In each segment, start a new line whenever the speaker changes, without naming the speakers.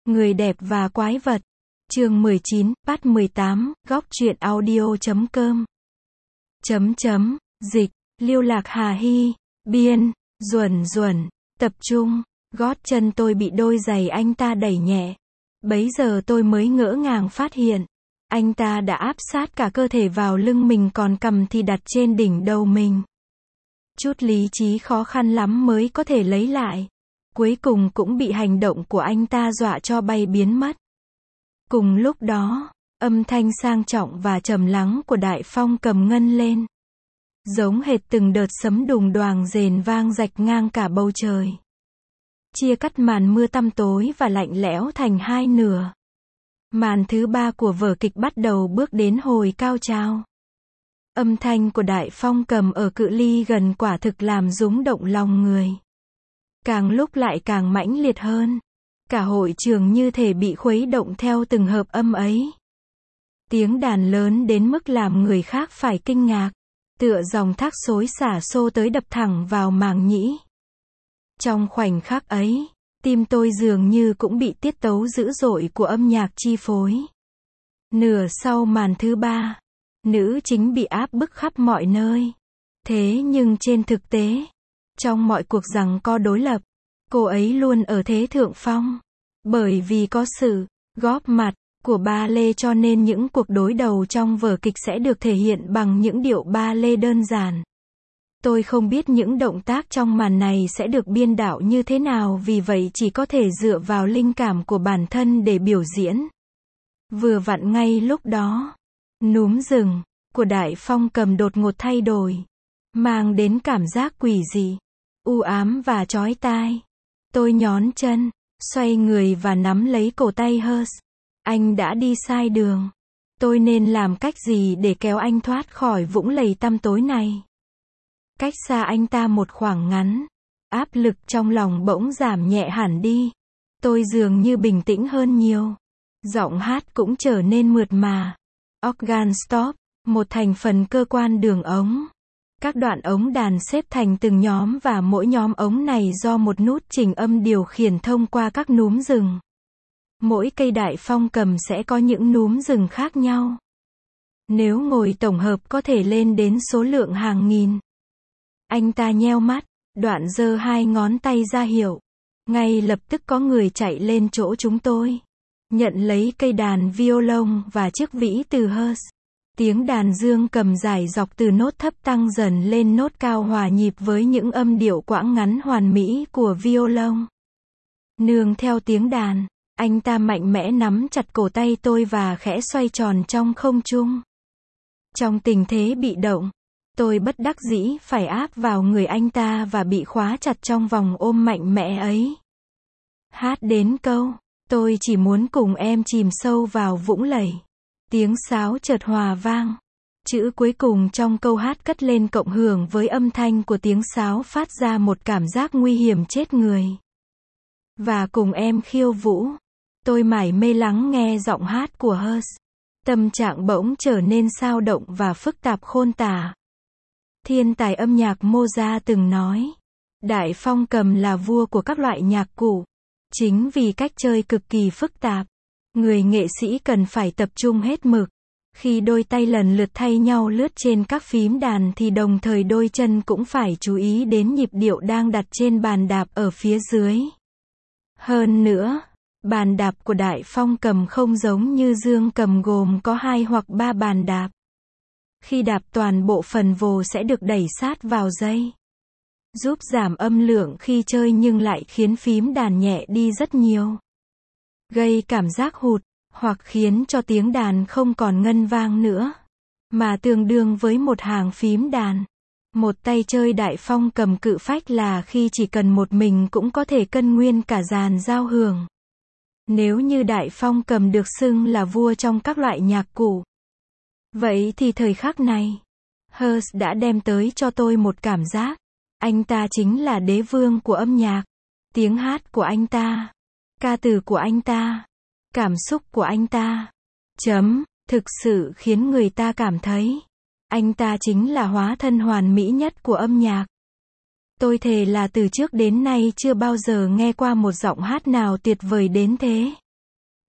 Người đẹp và quái vật. Chương 19, Part 18, Góc truyện audio.com. Dịch, Lưu Lạc Hà Hy, biên, Duẩn, tập trung, gót chân tôi bị đôi giày anh ta đẩy nhẹ. Bấy giờ tôi mới ngỡ ngàng phát hiện, anh ta đã áp sát cả cơ thể vào lưng mình, còn cằm thì đặt trên đỉnh đầu mình. Chút lý trí khó khăn lắm mới có thể lấy lại. Cuối cùng cũng bị hành động của anh ta dọa cho bay biến mất. Cùng lúc đó, âm thanh sang trọng và trầm lắng của Đại Phong cầm ngân lên. Giống hệt từng đợt sấm đùng đoàng rền vang rạch ngang cả bầu trời. Chia cắt màn mưa tăm tối và lạnh lẽo thành hai nửa. Màn thứ ba của vở kịch bắt đầu bước đến hồi cao trào. Âm thanh của Đại Phong cầm ở cự ly gần quả thực làm rúng động lòng người. Càng lúc lại càng mãnh liệt hơn. Cả hội trường như thể bị khuấy động theo từng hợp âm ấy. Tiếng đàn lớn đến mức làm người khác phải kinh ngạc, tựa dòng thác xối xả xô tới đập thẳng vào màng nhĩ. Trong khoảnh khắc ấy, tim tôi dường như cũng bị tiết tấu dữ dội của âm nhạc chi phối. Nửa sau màn thứ ba, nữ chính bị áp bức khắp mọi nơi. Thế nhưng trên thực tế, trong mọi cuộc giằng co đối lập, cô ấy luôn ở thế thượng phong. Bởi vì có sự góp mặt của ba lê cho nên những cuộc đối đầu trong vở kịch sẽ được thể hiện bằng những điệu ba lê đơn giản. Tôi không biết những động tác trong màn này sẽ được biên đạo như thế nào, vì vậy chỉ có thể dựa vào linh cảm của bản thân để biểu diễn. Vừa vặn ngay lúc đó, núm rừng của Đại Phong cầm đột ngột thay đổi, mang đến cảm giác quỷ dị, u ám và chói tai. Tôi nhón chân, xoay người và nắm lấy cổ tay Hers. Anh đã đi sai đường. Tôi nên làm cách gì để kéo anh thoát khỏi vũng lầy tăm tối này? Cách xa anh ta một khoảng ngắn, áp lực trong lòng bỗng giảm nhẹ hẳn đi. Tôi dường như bình tĩnh hơn nhiều. Giọng hát cũng trở nên mượt mà. Organ stop, một thành phần cơ quan đường ống. Các đoạn ống đàn xếp thành từng nhóm và mỗi nhóm ống này do một nút chỉnh âm điều khiển thông qua các núm rừng. Mỗi cây Đại Phong cầm sẽ có những núm rừng khác nhau. Nếu ngồi tổng hợp có thể lên đến số lượng hàng nghìn. Anh ta nheo mắt, đoạn giơ hai ngón tay ra hiệu. Ngay lập tức có người chạy lên chỗ chúng tôi. Nhận lấy cây đàn violon và chiếc vĩ từ Hers. Tiếng đàn dương cầm dài dọc từ nốt thấp tăng dần lên nốt cao hòa nhịp với những âm điệu quãng ngắn hoàn mỹ của violon. Nương theo tiếng đàn, anh ta mạnh mẽ nắm chặt cổ tay tôi và khẽ xoay tròn trong không trung. Trong tình thế bị động, tôi bất đắc dĩ phải áp vào người anh ta và bị khóa chặt trong vòng ôm mạnh mẽ ấy. Hát đến câu, tôi chỉ muốn cùng em chìm sâu vào vũng lầy. Tiếng sáo chợt hòa vang. Chữ cuối cùng trong câu hát cất lên cộng hưởng với âm thanh của tiếng sáo phát ra một cảm giác nguy hiểm chết người. Và cùng em khiêu vũ. Tôi mải mê lắng nghe giọng hát của Hers. Tâm trạng bỗng trở nên xao động và phức tạp khôn tả. Thiên tài âm nhạc Mozart từng nói, Đại Phong cầm là vua của các loại nhạc cụ. Chính vì cách chơi cực kỳ phức tạp, người nghệ sĩ cần phải tập trung hết mực. Khi đôi tay lần lượt thay nhau lướt trên các phím đàn thì đồng thời đôi chân cũng phải chú ý đến nhịp điệu đang đặt trên bàn đạp ở phía dưới. Hơn nữa, bàn đạp của Đại Phong cầm không giống như dương cầm gồm có 2 hoặc 3 bàn đạp. Khi đạp toàn bộ phần vồ sẽ được đẩy sát vào dây, giúp giảm âm lượng khi chơi nhưng lại khiến phím đàn nhẹ đi rất nhiều. Gây cảm giác hụt, hoặc khiến cho tiếng đàn không còn ngân vang nữa, mà tương đương với một hàng phím đàn. Một tay chơi Đại Phong cầm cự phách là khi chỉ cần một mình cũng có thể cân nguyên cả dàn giao hưởng. Nếu như Đại Phong cầm được xưng là vua trong các loại nhạc cụ, vậy thì thời khắc này, Hers đã đem tới cho tôi một cảm giác. Anh ta chính là đế vương của âm nhạc. Tiếng hát của anh ta, ca từ của anh ta, cảm xúc của anh ta, thực sự khiến người ta cảm thấy anh ta chính là hóa thân hoàn mỹ nhất của âm nhạc. Tôi thề là từ trước đến nay chưa bao giờ nghe qua một giọng hát nào tuyệt vời đến thế.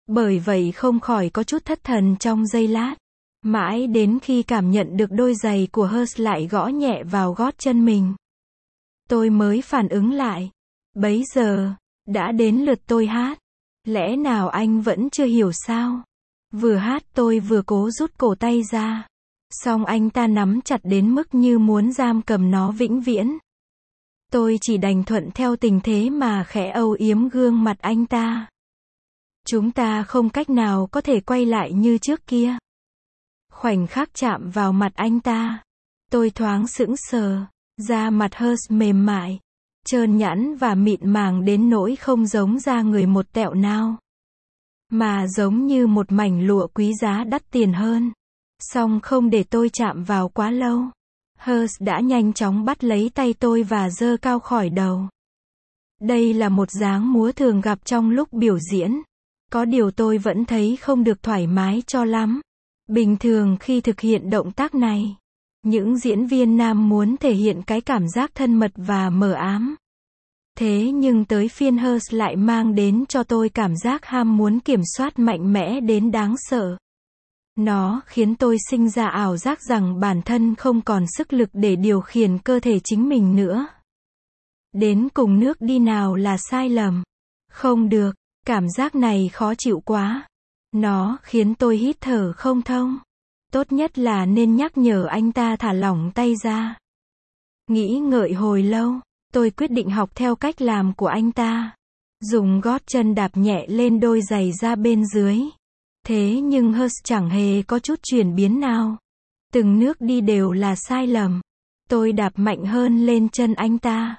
Bởi vậy không khỏi có chút thất thần trong giây lát. Mãi đến khi cảm nhận được đôi giày của Hers lại gõ nhẹ vào gót chân mình, tôi mới phản ứng lại. Bấy giờ, đã đến lượt tôi hát. Lẽ nào anh vẫn chưa hiểu sao? Vừa hát tôi vừa cố rút cổ tay ra. Song anh ta nắm chặt đến mức như muốn giam cầm nó vĩnh viễn. Tôi chỉ đành thuận theo tình thế mà khẽ âu yếm gương mặt anh ta. Chúng ta không cách nào có thể quay lại như trước kia. Khoảnh khắc chạm vào mặt anh ta, tôi thoáng sững sờ. Da mặt Hers mềm mại, trơn nhẵn và mịn màng đến nỗi không giống da người một tẹo nào, mà giống như một mảnh lụa quý giá đắt tiền hơn. Song không để tôi chạm vào quá lâu, Hers đã nhanh chóng bắt lấy tay tôi và giơ cao khỏi đầu. Đây là một dáng múa thường gặp trong lúc biểu diễn. Có điều tôi vẫn thấy không được thoải mái cho lắm. Bình thường khi thực hiện động tác này, những diễn viên nam muốn thể hiện cái cảm giác thân mật và mờ ám. Thế nhưng tới phiên Hers lại mang đến cho tôi cảm giác ham muốn kiểm soát mạnh mẽ đến đáng sợ. Nó khiến tôi sinh ra ảo giác rằng bản thân không còn sức lực để điều khiển cơ thể chính mình nữa. Đến cùng nước đi nào là sai lầm. Không được, cảm giác này khó chịu quá. Nó khiến tôi hít thở không thông. Tốt nhất là nên nhắc nhở anh ta thả lỏng tay ra. Nghĩ ngợi hồi lâu, tôi quyết định học theo cách làm của anh ta. Dùng gót chân đạp nhẹ lên đôi giày ra bên dưới. Thế nhưng Hers chẳng hề có chút chuyển biến nào. Từng nước đi đều là sai lầm. Tôi đạp mạnh hơn lên chân anh ta.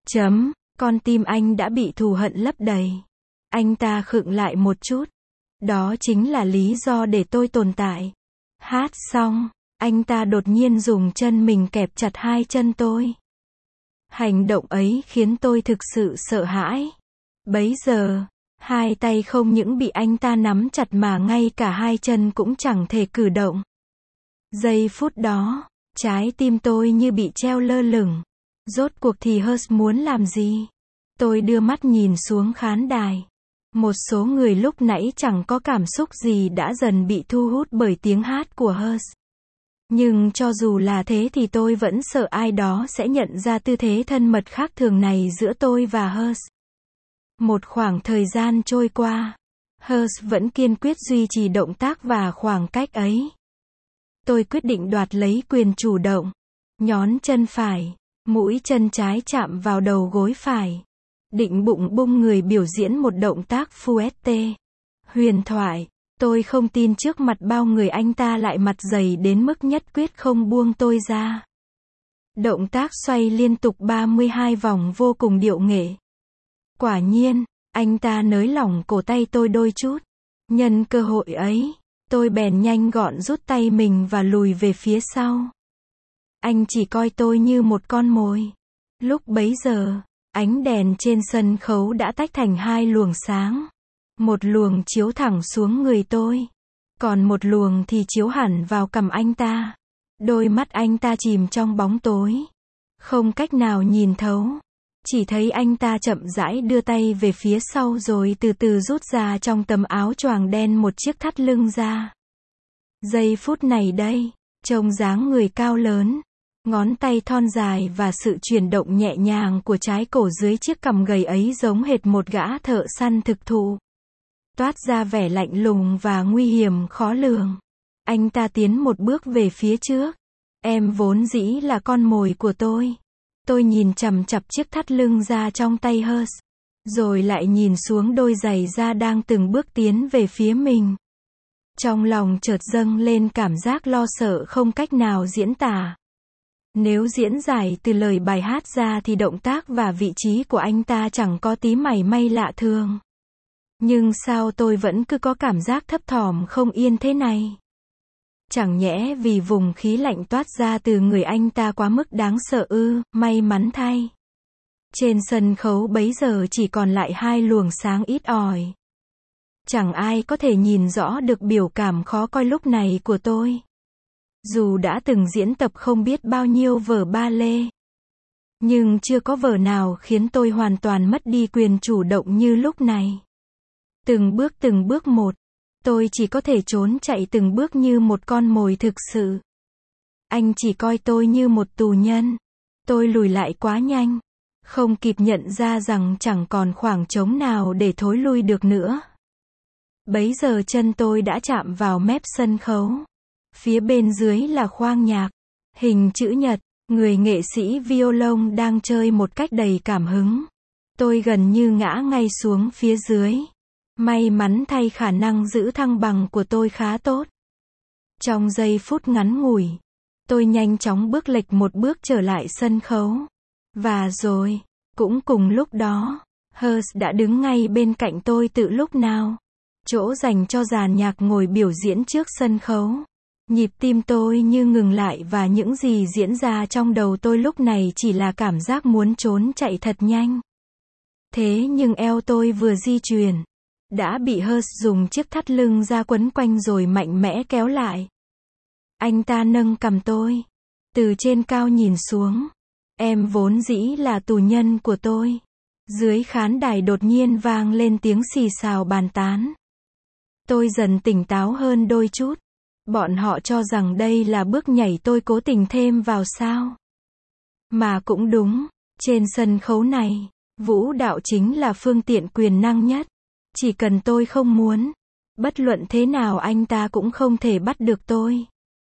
Con tim anh đã bị thù hận lấp đầy. Anh ta khựng lại một chút. Đó chính là lý do để tôi tồn tại. Hát xong, anh ta đột nhiên dùng chân mình kẹp chặt hai chân tôi. Hành động ấy khiến tôi thực sự sợ hãi. Bấy giờ, hai tay không những bị anh ta nắm chặt mà ngay cả hai chân cũng chẳng thể cử động. Giây phút đó, trái tim tôi như bị treo lơ lửng. Rốt cuộc thì Hers muốn làm gì? Tôi đưa mắt nhìn xuống khán đài. Một số người lúc nãy chẳng có cảm xúc gì đã dần bị thu hút bởi tiếng hát của Hers. Nhưng cho dù là thế thì tôi vẫn sợ ai đó sẽ nhận ra tư thế thân mật khác thường này giữa tôi và Hers. Một khoảng thời gian trôi qua, Hers vẫn kiên quyết duy trì động tác và khoảng cách ấy. Tôi quyết định đoạt lấy quyền chủ động. Nhón chân phải, mũi chân trái chạm vào đầu gối phải. Định bụng bung người biểu diễn một động tác fouette. Huyền thoại, tôi không tin trước mặt bao người anh ta lại mặt dày đến mức nhất quyết không buông tôi ra. Động tác xoay liên tục 32 vòng vô cùng điệu nghệ. Quả nhiên, anh ta nới lỏng cổ tay tôi đôi chút. Nhân cơ hội ấy, tôi bèn nhanh gọn rút tay mình và lùi về phía sau. Anh chỉ coi tôi như một con mồi. Lúc bấy giờ, ánh đèn trên sân khấu đã tách thành hai luồng sáng. Một luồng chiếu thẳng xuống người tôi. Còn một luồng thì chiếu hẳn vào cằm anh ta. Đôi mắt anh ta chìm trong bóng tối. Không cách nào nhìn thấu. Chỉ thấy anh ta chậm rãi đưa tay về phía sau rồi từ từ rút ra trong tấm áo choàng đen một chiếc thắt lưng ra. Giây phút này đây, trông dáng người cao lớn, ngón tay thon dài và sự chuyển động nhẹ nhàng của trái cổ dưới chiếc cằm gầy ấy giống hệt một gã thợ săn thực thụ. Toát ra vẻ lạnh lùng và nguy hiểm khó lường. Anh ta tiến một bước về phía trước. Em vốn dĩ là con mồi của tôi. Tôi nhìn chằm chằm chiếc thắt lưng ra trong tay Hers. Rồi lại nhìn xuống đôi giày da đang từng bước tiến về phía mình. Trong lòng chợt dâng lên cảm giác lo sợ không cách nào diễn tả. Nếu diễn giải từ lời bài hát ra thì động tác và vị trí của anh ta chẳng có tí mảy may lạ thường. Nhưng sao tôi vẫn cứ có cảm giác thấp thỏm không yên thế này? Chẳng nhẽ vì vùng khí lạnh toát ra từ người anh ta quá mức đáng sợ ư? May mắn thay. Trên sân khấu bấy giờ chỉ còn lại hai luồng sáng ít ỏi. Chẳng ai có thể nhìn rõ được biểu cảm khó coi lúc này của tôi. Dù đã từng diễn tập không biết bao nhiêu vở ba lê, nhưng chưa có vở nào khiến tôi hoàn toàn mất đi quyền chủ động như lúc này. từng bước một. Tôi chỉ có thể trốn chạy từng bước như một con mồi thực sự. Anh chỉ coi tôi như một tù nhân. Tôi lùi lại quá nhanh. Không kịp nhận ra rằng chẳng còn khoảng trống nào để thối lui được nữa. Bấy giờ chân tôi đã chạm vào mép sân khấu. Phía bên dưới là khoang nhạc. Hình chữ nhật. Người nghệ sĩ violon đang chơi một cách đầy cảm hứng. Tôi gần như ngã ngay xuống phía dưới. May mắn thay khả năng giữ thăng bằng của tôi khá tốt. Trong giây phút ngắn ngủi, tôi nhanh chóng bước lệch một bước trở lại sân khấu. Và rồi, cũng cùng lúc đó, Hearst đã đứng ngay bên cạnh tôi từ lúc nào. Chỗ dành cho dàn nhạc ngồi biểu diễn trước sân khấu. Nhịp tim tôi như ngừng lại và những gì diễn ra trong đầu tôi lúc này chỉ là cảm giác muốn trốn chạy thật nhanh. Thế nhưng eo tôi vừa di chuyển, đã bị Hearst dùng chiếc thắt lưng ra quấn quanh rồi mạnh mẽ kéo lại. Anh ta nâng cằm tôi, từ trên cao nhìn xuống. Em vốn dĩ là tù nhân của tôi. Dưới khán đài đột nhiên vang lên tiếng xì xào bàn tán. Tôi dần tỉnh táo hơn đôi chút. Bọn họ cho rằng đây là bước nhảy tôi cố tình thêm vào sao. Mà cũng đúng, trên sân khấu này, vũ đạo chính là phương tiện quyền năng nhất. Chỉ cần tôi không muốn, bất luận thế nào anh ta cũng không thể bắt được tôi.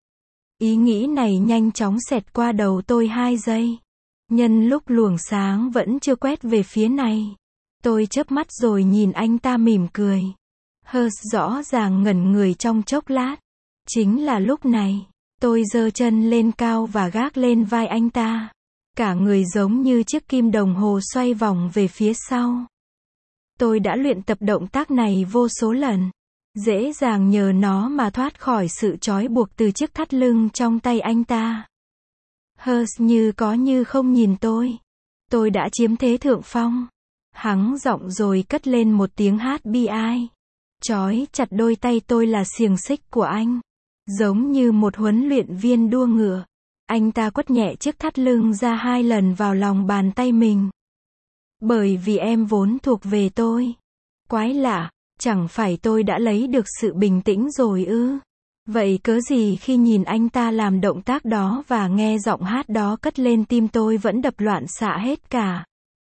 Ý nghĩ này nhanh chóng xẹt qua đầu tôi 2 giây. Nhân lúc luồng sáng vẫn chưa quét về phía này, tôi chớp mắt rồi nhìn anh ta mỉm cười. Hearst rõ ràng ngẩn người trong chốc lát. Chính là lúc này, tôi giơ chân lên cao và gác lên vai anh ta. Cả người giống như chiếc kim đồng hồ xoay vòng về phía sau. Tôi đã luyện tập động tác này vô số lần. Dễ dàng nhờ nó mà thoát khỏi sự trói buộc từ chiếc thắt lưng trong tay anh ta. Hearst như có như không nhìn tôi. Tôi đã chiếm thế thượng phong. Hắng giọng rồi cất lên một tiếng hát bi ai. Trói chặt đôi tay tôi là xiềng xích của anh. Giống như một huấn luyện viên đua ngựa. Anh ta quất nhẹ chiếc thắt lưng ra 2 lần vào lòng bàn tay mình. Bởi vì em vốn thuộc về tôi. Quái lạ, chẳng phải tôi đã lấy được sự bình tĩnh rồi ư? Vậy cớ gì khi nhìn anh ta làm động tác đó và nghe giọng hát đó cất lên tim tôi vẫn đập loạn xạ hết cả.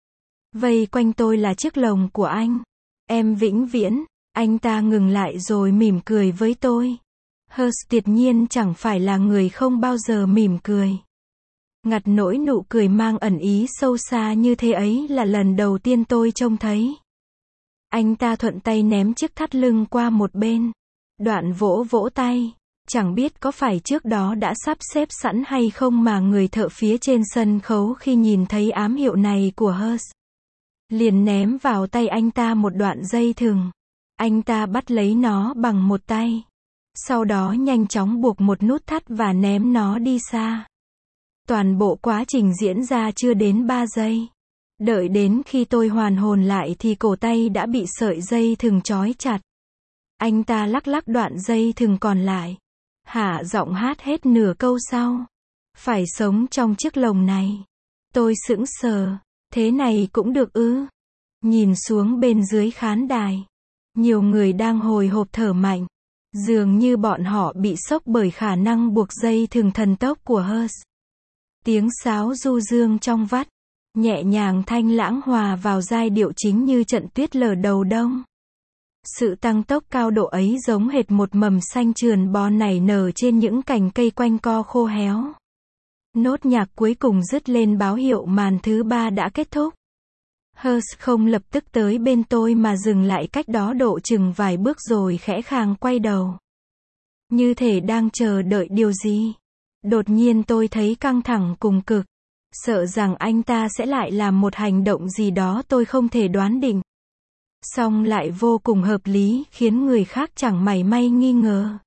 Vây quanh tôi là chiếc lồng của anh. Em vĩnh viễn. Anh ta ngừng lại rồi mỉm cười với tôi. Hearst tuyệt nhiên chẳng phải là người không bao giờ mỉm cười. Ngặt nỗi nụ cười mang ẩn ý sâu xa như thế ấy là lần đầu tiên tôi trông thấy. Anh ta thuận tay ném chiếc thắt lưng qua một bên. Đoạn vỗ vỗ tay. Chẳng biết có phải trước đó đã sắp xếp sẵn hay không mà người thợ phía trên sân khấu khi nhìn thấy ám hiệu này của Hearst, liền ném vào tay anh ta một đoạn dây thừng. Anh ta bắt lấy nó bằng một tay. Sau đó nhanh chóng buộc một nút thắt và ném nó đi xa. Toàn bộ quá trình diễn ra chưa đến 3 giây. Đợi đến khi tôi hoàn hồn lại thì cổ tay đã bị sợi dây thừng trói chặt. Anh ta lắc lắc đoạn dây thừng còn lại. Hạ giọng hát hết nửa câu sau. Phải sống trong chiếc lồng này. Tôi sững sờ. Thế này cũng được ư? Nhìn xuống bên dưới khán đài. Nhiều người đang hồi hộp thở mạnh. Dường như bọn họ bị sốc bởi khả năng buộc dây thừng thần tốc của Hearst. Tiếng sáo du dương trong vắt, nhẹ nhàng thanh lãng hòa vào giai điệu chính như trận tuyết lở đầu đông. Sự tăng tốc cao độ ấy giống hệt một mầm xanh trườn bò nảy nở trên những cành cây quanh co khô héo. Nốt nhạc cuối cùng dứt lên báo hiệu màn thứ 3 đã kết thúc. Hearst không lập tức tới bên tôi mà dừng lại cách đó độ chừng vài bước rồi khẽ khàng quay đầu. Như thể đang chờ đợi điều gì. Đột nhiên tôi thấy căng thẳng cùng cực. Sợ rằng anh ta sẽ lại làm một hành động gì đó tôi không thể đoán định. Song lại vô cùng hợp lý khiến người khác chẳng mảy may nghi ngờ.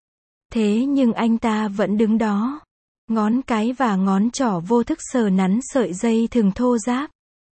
Thế nhưng anh ta vẫn đứng đó. Ngón cái và ngón trỏ vô thức sờ nắn sợi dây thừng thô ráp.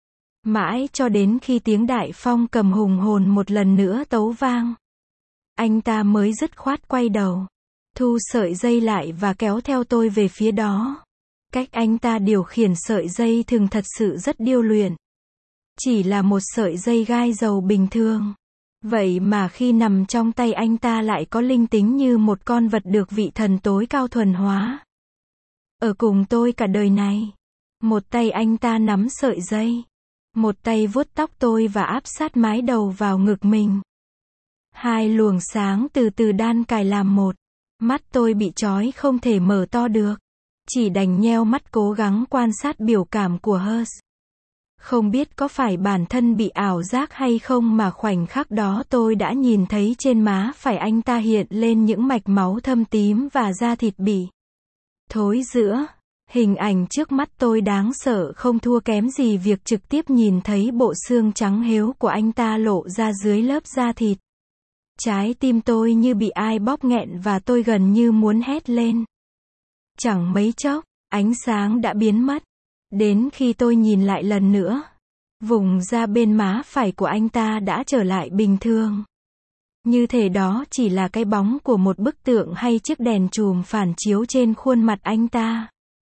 Mãi cho đến khi tiếng đại phong cầm hùng hồn một lần nữa tấu vang. Anh ta mới dứt khoát quay đầu. Thu sợi dây lại và kéo theo tôi về phía đó. Cách anh ta điều khiển sợi dây thừng thật sự rất điêu luyện. Chỉ là một sợi dây gai dầu bình thường. Vậy mà khi nằm trong tay anh ta lại có linh tính như một con vật được vị thần tối cao thuần hóa. Ở cùng tôi cả đời này. Một tay anh ta nắm sợi dây. Một tay vuốt tóc tôi và áp sát mái đầu vào ngực mình. Hai luồng sáng từ từ đan cài làm một. Mắt tôi bị trói không thể mở to được. Chỉ đành nheo mắt cố gắng quan sát biểu cảm của Hers. Không biết có phải bản thân bị ảo giác hay không mà khoảnh khắc đó tôi đã nhìn thấy trên má phải anh ta hiện lên những mạch máu thâm tím và da thịt bị thối rữa. Hình ảnh trước mắt tôi đáng sợ không thua kém gì việc trực tiếp nhìn thấy bộ xương trắng héo của anh ta lộ ra dưới lớp da thịt. Trái tim tôi như bị ai bóp nghẹn và tôi gần như muốn hét lên. Chẳng mấy chốc, ánh sáng đã biến mất. Đến khi tôi nhìn lại lần nữa, vùng da bên má phải của anh ta đã trở lại bình thường. Như thể đó chỉ là cái bóng của một bức tượng hay chiếc đèn chùm phản chiếu trên khuôn mặt anh ta.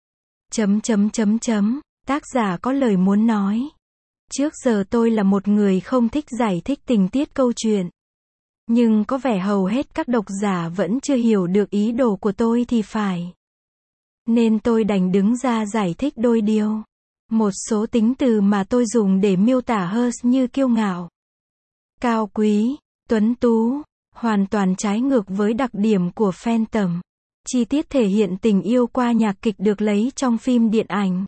Tác giả có lời muốn nói. Trước giờ tôi là một người không thích giải thích tình tiết câu chuyện. Nhưng có vẻ hầu hết các độc giả vẫn chưa hiểu được ý đồ của tôi thì phải. Nên tôi đành đứng ra giải thích đôi điều. Một số tính từ mà tôi dùng để miêu tả Hers như kiêu ngạo, cao quý, tuấn tú, hoàn toàn trái ngược với đặc điểm của Phantom. Chi tiết thể hiện tình yêu qua nhạc kịch được lấy trong phim điện ảnh.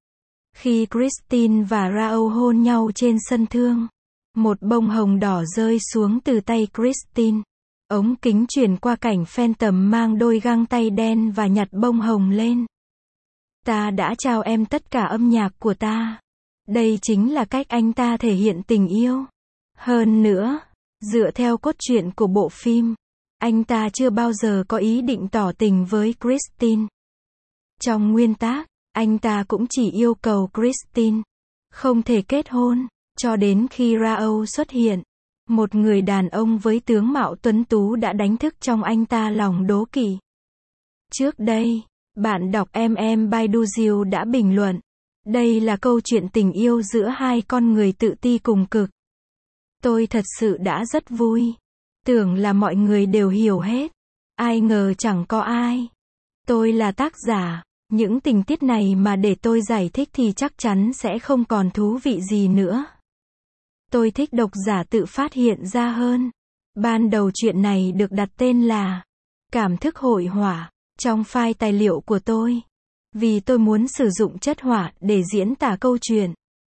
Khi Christine và Raoul hôn nhau trên sân thương, một bông hồng đỏ rơi xuống từ tay Christine. Ống kính chuyển qua cảnh Phantom mang đôi găng tay đen và nhặt bông hồng lên. Ta đã trao em tất cả âm nhạc của ta. Đây chính là cách anh ta thể hiện tình yêu. Hơn nữa, dựa theo cốt truyện của bộ phim, anh ta chưa bao giờ có ý định tỏ tình với Christine. Trong nguyên tác, anh ta cũng chỉ yêu cầu Christine không thể kết hôn, cho đến khi Raoul xuất hiện. Một người đàn ông với tướng mạo tuấn tú đã đánh thức trong anh ta lòng đố kỵ. Trước đây, bạn đọc Baidu đã bình luận, đây là câu chuyện tình yêu giữa hai con người tự ti cùng cực. Tôi thật sự đã rất vui. Tưởng là mọi người đều hiểu hết. Ai ngờ chẳng có ai. Tôi là tác giả. Những tình tiết này mà để tôi giải thích thì chắc chắn sẽ không còn thú vị gì nữa. Tôi thích độc giả tự phát hiện ra hơn. Ban đầu chuyện này được đặt tên là Cảm thức hội họa trong file tài liệu của tôi. Vì tôi muốn sử dụng chất họa để diễn tả câu chuyện.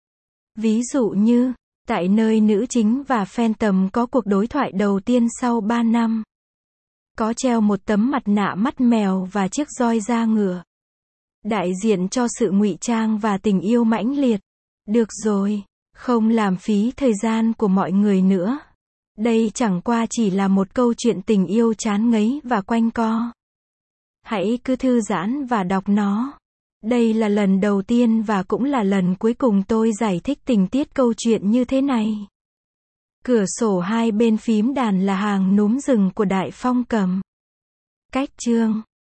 Ví dụ như, tại nơi nữ chính và Phantom có cuộc đối thoại đầu tiên sau 3 năm. Có treo một tấm mặt nạ mắt mèo và chiếc roi da ngựa. Đại diện cho sự ngụy trang và tình yêu mãnh liệt. Được rồi, không làm phí thời gian của mọi người nữa. Đây chẳng qua chỉ là một câu chuyện tình yêu chán ngấy và quanh co. Hãy cứ thư giãn và đọc nó. Đây là lần đầu tiên và cũng là lần cuối cùng tôi giải thích tình tiết câu chuyện như thế này. Cửa sổ hai bên phím đàn là hàng núm rừng của Đại Phong Cầm. Cách chương